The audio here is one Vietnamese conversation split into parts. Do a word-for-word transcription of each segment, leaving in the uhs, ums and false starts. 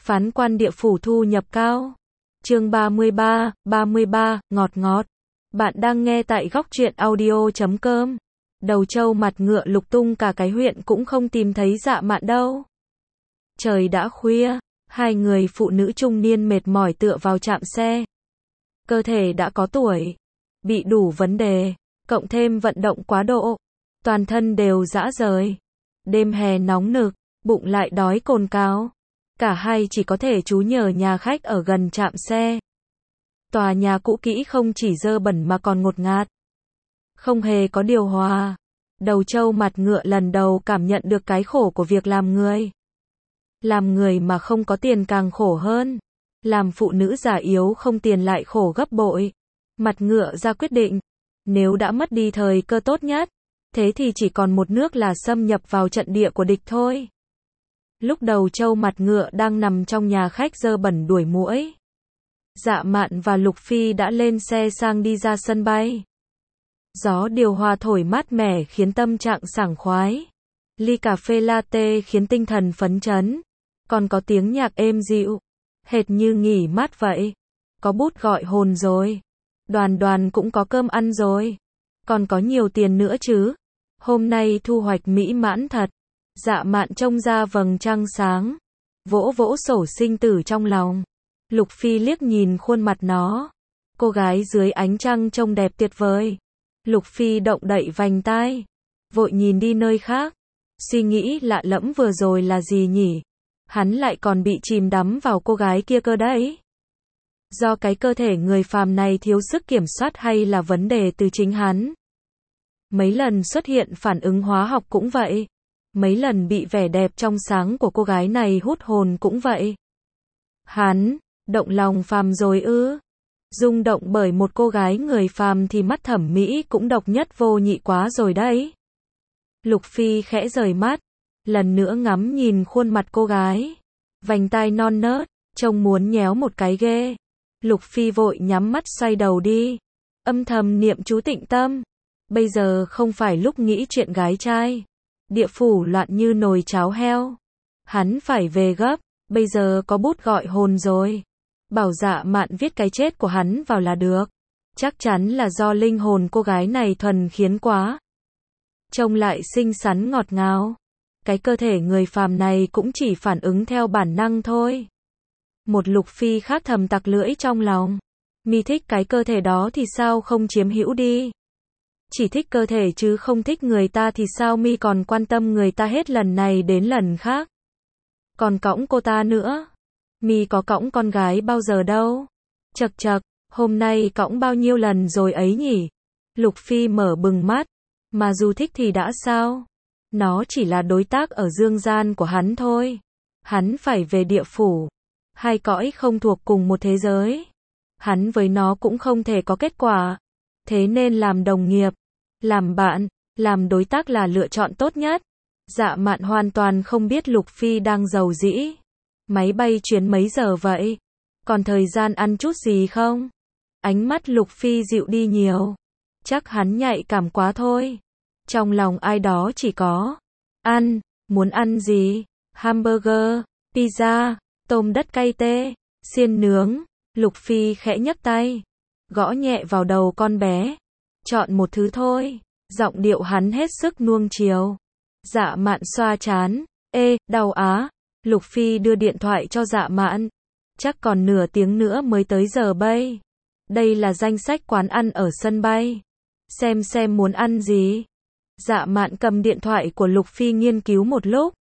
Phán quan địa phủ thu nhập cao. Chương ba mươi ba, ba mươi ba, ngọt ngọt. Bạn đang nghe tại góc truyện audio chấm com. Đầu trâu mặt ngựa lục tung cả cái huyện cũng không tìm thấy Dạ Mạn đâu. Trời đã khuya, hai người phụ nữ trung niên mệt mỏi tựa vào trạm xe. Cơ thể đã có tuổi, bị đủ vấn đề, cộng thêm vận động quá độ, toàn thân đều rã rời. Đêm hè nóng nực, bụng lại đói cồn cào. Cả hai chỉ có thể trú nhờ nhà khách ở gần trạm xe. Tòa nhà cũ kỹ không chỉ dơ bẩn mà còn ngột ngạt. Không hề có điều hòa. Đầu trâu mặt ngựa lần đầu cảm nhận được cái khổ của việc làm người. Làm người mà không có tiền càng khổ hơn. Làm phụ nữ già yếu không tiền lại khổ gấp bội. Mặt ngựa ra quyết định. Nếu đã mất đi thời cơ tốt nhất, thế thì chỉ còn một nước là xâm nhập vào trận địa của địch thôi. Lúc đầu trâu mặt ngựa đang nằm trong nhà khách dơ bẩn đuổi muỗi. Dạ Mạn và Lục Phi đã lên xe sang đi ra sân bay. Gió điều hòa thổi mát mẻ khiến tâm trạng sảng khoái. Ly cà phê latte khiến tinh thần phấn chấn. Còn có tiếng nhạc êm dịu, hệt như nghỉ mát vậy. Có bút gọi hồn rồi. Đoàn đoàn cũng có cơm ăn rồi. Còn có nhiều tiền nữa chứ. Hôm nay thu hoạch mỹ mãn thật. Dạ Mạn trông ra vầng trăng sáng, vỗ vỗ sổ sinh tử trong lòng. Lục Phi liếc nhìn khuôn mặt nó. Cô gái dưới ánh trăng trông đẹp tuyệt vời. Lục Phi động đậy vành tai, vội nhìn đi nơi khác. Suy nghĩ lạ lẫm vừa rồi là gì nhỉ? Hắn lại còn bị chìm đắm vào cô gái kia cơ đấy. Do cái cơ thể người phàm này thiếu sức kiểm soát hay là vấn đề từ chính hắn? Mấy lần xuất hiện phản ứng hóa học cũng vậy. Mấy lần bị vẻ đẹp trong sáng của cô gái này hút hồn cũng vậy. Hắn, động lòng phàm rồi ư? Rung động bởi một cô gái người phàm thì mắt thẩm mỹ cũng độc nhất vô nhị quá rồi đấy. Lục Phi khẽ rời mắt, lần nữa ngắm nhìn khuôn mặt cô gái. Vành tai non nớt, trông muốn nhéo một cái ghê. Lục Phi vội nhắm mắt xoay đầu đi. Âm thầm niệm chú tịnh tâm. Bây giờ không phải lúc nghĩ chuyện gái trai. Địa phủ loạn như nồi cháo heo. Hắn phải về gấp, bây giờ có bút gọi hồn rồi. Bảo Dạ Mạn viết cái chết của hắn vào là được. Chắc chắn là do linh hồn cô gái này thuần khiến quá. Trông lại xinh xắn ngọt ngào. Cái cơ thể người phàm này cũng chỉ phản ứng theo bản năng thôi. Một Lục Phi khác thầm tặc lưỡi trong lòng. Mi thích cái cơ thể đó thì sao không chiếm hữu đi. Chỉ thích cơ thể chứ không thích người ta thì sao mi còn quan tâm người ta hết lần này đến lần khác. Còn cõng cô ta nữa. Mi có cõng con gái bao giờ đâu. Chật chật, hôm nay cõng bao nhiêu lần rồi ấy nhỉ. Lục Phi mở bừng mắt. Mà dù thích thì đã sao. Nó chỉ là đối tác ở dương gian của hắn thôi. Hắn phải về địa phủ. Hai cõi không thuộc cùng một thế giới. Hắn với nó cũng không thể có kết quả. Thế nên làm đồng nghiệp, làm bạn, làm đối tác là lựa chọn tốt nhất. Dạ Mạn hoàn toàn không biết Lục Phi đang giàu dĩ. Máy bay chuyến mấy giờ vậy? Còn thời gian ăn chút gì không? Ánh mắt Lục Phi dịu đi nhiều. Chắc hắn nhạy cảm quá thôi. Trong lòng ai đó chỉ có ăn, muốn ăn gì? Hamburger, pizza, tôm đất cay tê, xiên nướng. Lục Phi khẽ nhấc tay, gõ nhẹ vào đầu con bé. Chọn một thứ thôi. Giọng điệu hắn hết sức nuông chiều. Dạ Mạn xoa trán. Ê, đau á. Lục Phi đưa điện thoại cho Dạ Mạn. Chắc còn nửa tiếng nữa mới tới giờ bay. Đây là danh sách quán ăn ở sân bay. Xem xem muốn ăn gì. Dạ Mạn cầm điện thoại của Lục Phi nghiên cứu một lúc.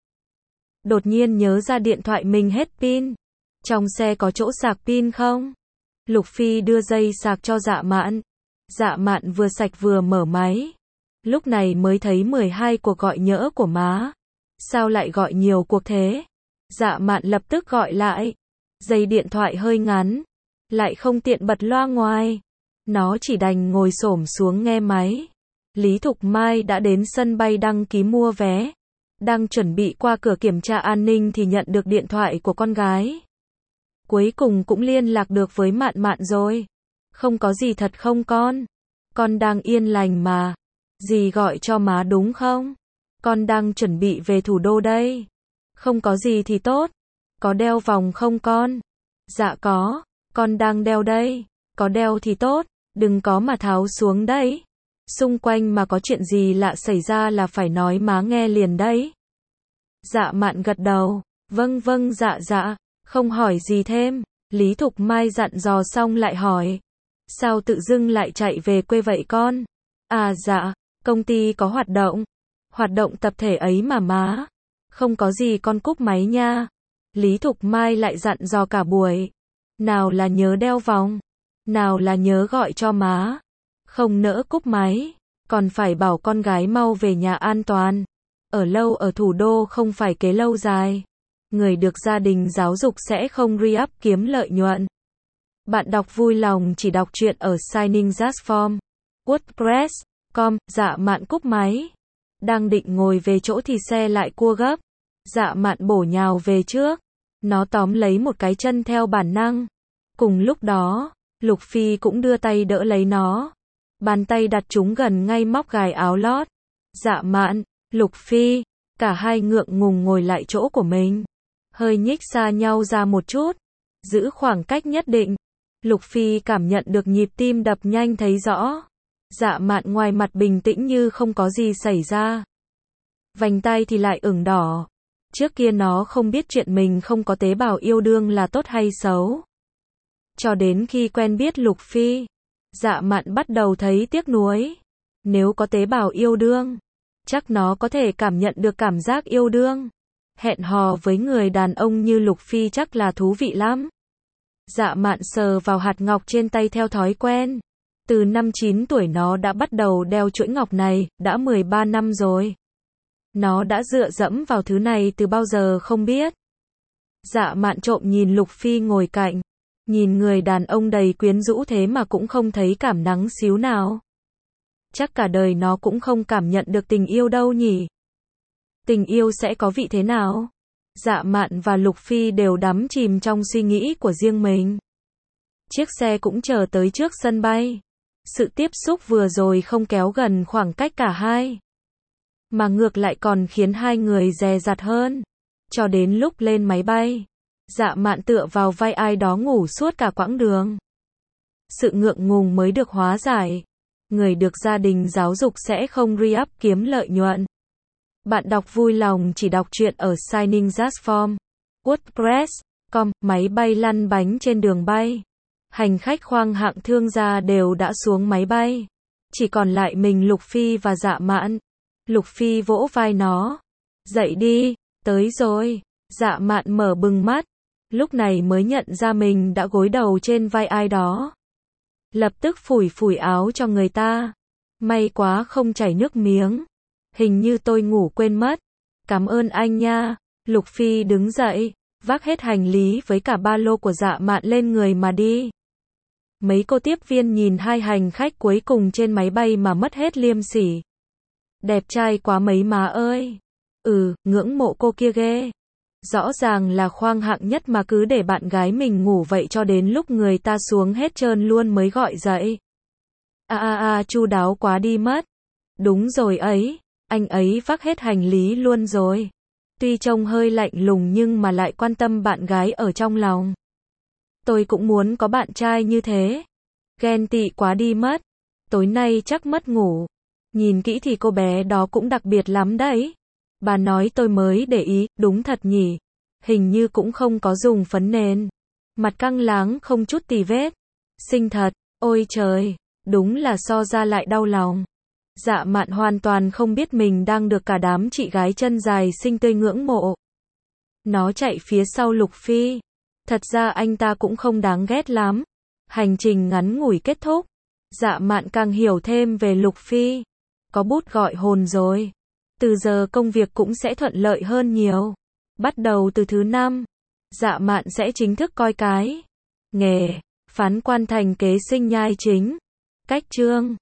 Đột nhiên nhớ ra điện thoại mình hết pin. Trong xe có chỗ sạc pin không? Lục Phi đưa dây sạc cho Dạ Mạn. Dạ Mạn vừa sạch vừa mở máy. Lúc này mới thấy mười hai cuộc gọi nhỡ của má. Sao lại gọi nhiều cuộc thế? Dạ Mạn lập tức gọi lại. Dây điện thoại hơi ngắn. Lại không tiện bật loa ngoài. Nó chỉ đành ngồi xổm xuống nghe máy. Lý Thục Mai đã đến sân bay đăng ký mua vé. Đang chuẩn bị qua cửa kiểm tra an ninh thì nhận được điện thoại của con gái. Cuối cùng cũng liên lạc được với Mạn Mạn rồi. Không có gì thật không con? Con đang yên lành mà. Dì gọi cho má đúng không? Con đang chuẩn bị về thủ đô đây. Không có gì thì tốt. có đeo vòng không con? Dạ có, con đang đeo đây. Có đeo thì tốt, đừng có mà tháo xuống đấy. Xung quanh mà có chuyện gì lạ xảy ra là phải nói má nghe liền đấy. Dạ Mạn gật đầu, vâng vâng dạ dạ, không hỏi gì thêm. Lý Thục Mai dặn dò xong lại hỏi, sao tự dưng lại chạy về quê vậy con? À dạ, công ty có hoạt động. Hoạt động tập thể ấy mà má. Không có gì con cúp máy nha. Lý Thục Mai lại dặn dò cả buổi. Nào là nhớ đeo vòng, nào là nhớ gọi cho má. Không nỡ cúp máy, còn phải bảo con gái mau về nhà an toàn. Ở lâu ở thủ đô không phải kế lâu dài. Người được gia đình giáo dục sẽ không re-up kiếm lợi nhuận. Bạn đọc vui lòng chỉ đọc truyện ở Signing Jazz Form. WordPress chấm com. Dạ Mạn cúp máy. Đang định ngồi về chỗ thì xe lại cua gấp. Dạ Mạn bổ nhào về trước. Nó tóm lấy một cái chân theo bản năng. Cùng lúc đó, Lục Phi cũng đưa tay đỡ lấy nó. Bàn tay đặt chúng gần ngay móc gài áo lót. Dạ Mạn, Lục Phi, cả hai ngượng ngùng ngồi lại chỗ của mình. Hơi nhích xa nhau ra một chút. Giữ khoảng cách nhất định. Lục Phi cảm nhận được nhịp tim đập nhanh thấy rõ. Dạ Mạn ngoài mặt bình tĩnh như không có gì xảy ra. Vành tay thì lại ửng đỏ. Trước kia nó không biết chuyện mình không có tế bào yêu đương là tốt hay xấu. Cho đến khi quen biết Lục Phi, Dạ Mạn bắt đầu thấy tiếc nuối. Nếu có tế bào yêu đương, chắc nó có thể cảm nhận được cảm giác yêu đương. Hẹn hò với người đàn ông như Lục Phi chắc là thú vị lắm. Dạ Mạn sờ vào hạt ngọc trên tay theo thói quen. Từ năm chín tuổi nó đã bắt đầu đeo chuỗi ngọc này, đã mười ba năm rồi. Nó đã dựa dẫm vào thứ này từ bao giờ không biết. Dạ Mạn trộm nhìn Lục Phi ngồi cạnh. Nhìn người đàn ông đầy quyến rũ thế mà cũng không thấy cảm nắng xíu nào. Chắc cả đời nó cũng không cảm nhận được tình yêu đâu nhỉ. Tình yêu sẽ có vị thế nào? Dạ Mạn và Lục Phi đều đắm chìm trong suy nghĩ của riêng mình. Chiếc xe cũng chờ tới trước sân bay. Sự tiếp xúc vừa rồi không kéo gần khoảng cách cả hai, mà ngược lại còn khiến hai người dè dặt hơn. Cho đến lúc lên máy bay, Dạ Mạn tựa vào vai ai đó ngủ suốt cả quãng đường. Sự ngượng ngùng mới được hóa giải. Người được gia đình giáo dục sẽ không re-up kiếm lợi nhuận. Bạn đọc vui lòng chỉ đọc truyện ở Signing Jazz Form. WordPress chấm com. Máy bay lăn bánh trên đường bay. Hành khách khoang hạng thương gia đều đã xuống máy bay. Chỉ còn lại mình Lục Phi và Dạ Mạn. Lục Phi vỗ vai nó. Dậy đi, tới rồi. Dạ Mạn mở bừng mắt. Lúc này mới nhận ra mình đã gối đầu trên vai ai đó. Lập tức phủi phủi áo cho người ta. May quá không chảy nước miếng. Hình như tôi ngủ quên mất. Cảm ơn anh nha. Lục Phi đứng dậy, vác hết hành lý với cả ba lô của Dạ Mạn lên người mà đi. Mấy cô tiếp viên nhìn hai hành khách cuối cùng trên máy bay mà mất hết liêm sỉ. Đẹp trai quá mấy má ơi. Ừ, ngưỡng mộ cô kia ghê. Rõ ràng là khoang hạng nhất mà cứ để bạn gái mình ngủ vậy cho đến lúc người ta xuống hết trơn luôn mới gọi dậy. A a a chu đáo quá đi mất. Đúng rồi ấy, anh ấy vác hết hành lý luôn rồi. Tuy trông hơi lạnh lùng nhưng mà lại quan tâm bạn gái ở trong lòng. Tôi cũng muốn có bạn trai như thế. Ghen tị quá đi mất. Tối nay chắc mất ngủ. Nhìn kỹ thì cô bé đó cũng đặc biệt lắm đấy. Bà nói tôi mới để ý, đúng thật nhỉ. Hình như cũng không có dùng phấn nền. Mặt căng láng không chút tì vết. Xinh thật, ôi trời, đúng là so ra lại đau lòng. Dạ Mạn hoàn toàn không biết mình đang được cả đám chị gái chân dài xinh tươi ngưỡng mộ. Nó chạy phía sau Lục Phi. Thật ra anh ta cũng không đáng ghét lắm. Hành trình ngắn ngủi kết thúc. Dạ Mạn càng hiểu thêm về Lục Phi. Có bút gọi hồn rồi. Từ giờ công việc cũng sẽ thuận lợi hơn nhiều. Bắt đầu từ thứ năm, Dạ Mạn sẽ chính thức coi cái nghề phán quan thành kế sinh nhai chính. Cách chương